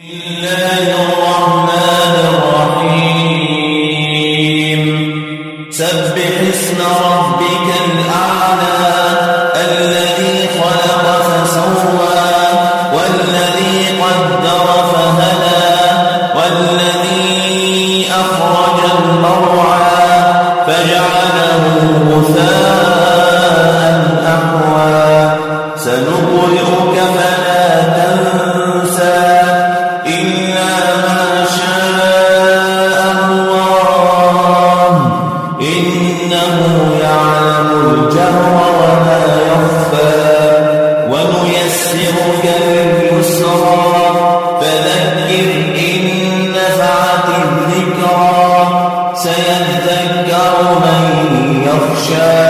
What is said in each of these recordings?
الله الرحمن الرحيم سبح اسم ربك الأعلى الذي خلق فسوى والذي قدر فهدى والذي أخرج المرعى فجعله غثاء أحوى سنقرئك فلا تنسى إلا ما شاء الله إنه يعلم الجهر وما يخفى ونيسرك لليسرى فذكر إن نفعت الذكرى سيذكر من يخشى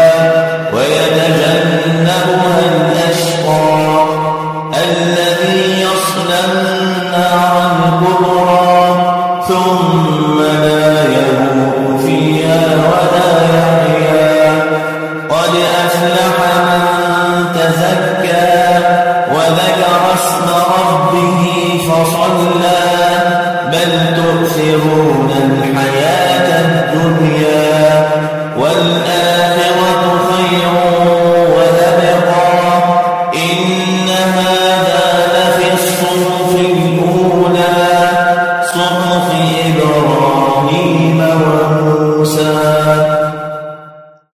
ويتجنبها الأشقى الذي يصلى النار الكبرى ثم لا يموت فيها ولا يحيا قد أفلح من تزكى وذكر اسم ربه فصلى بل تؤثرون الحياة الدنيا والآخرة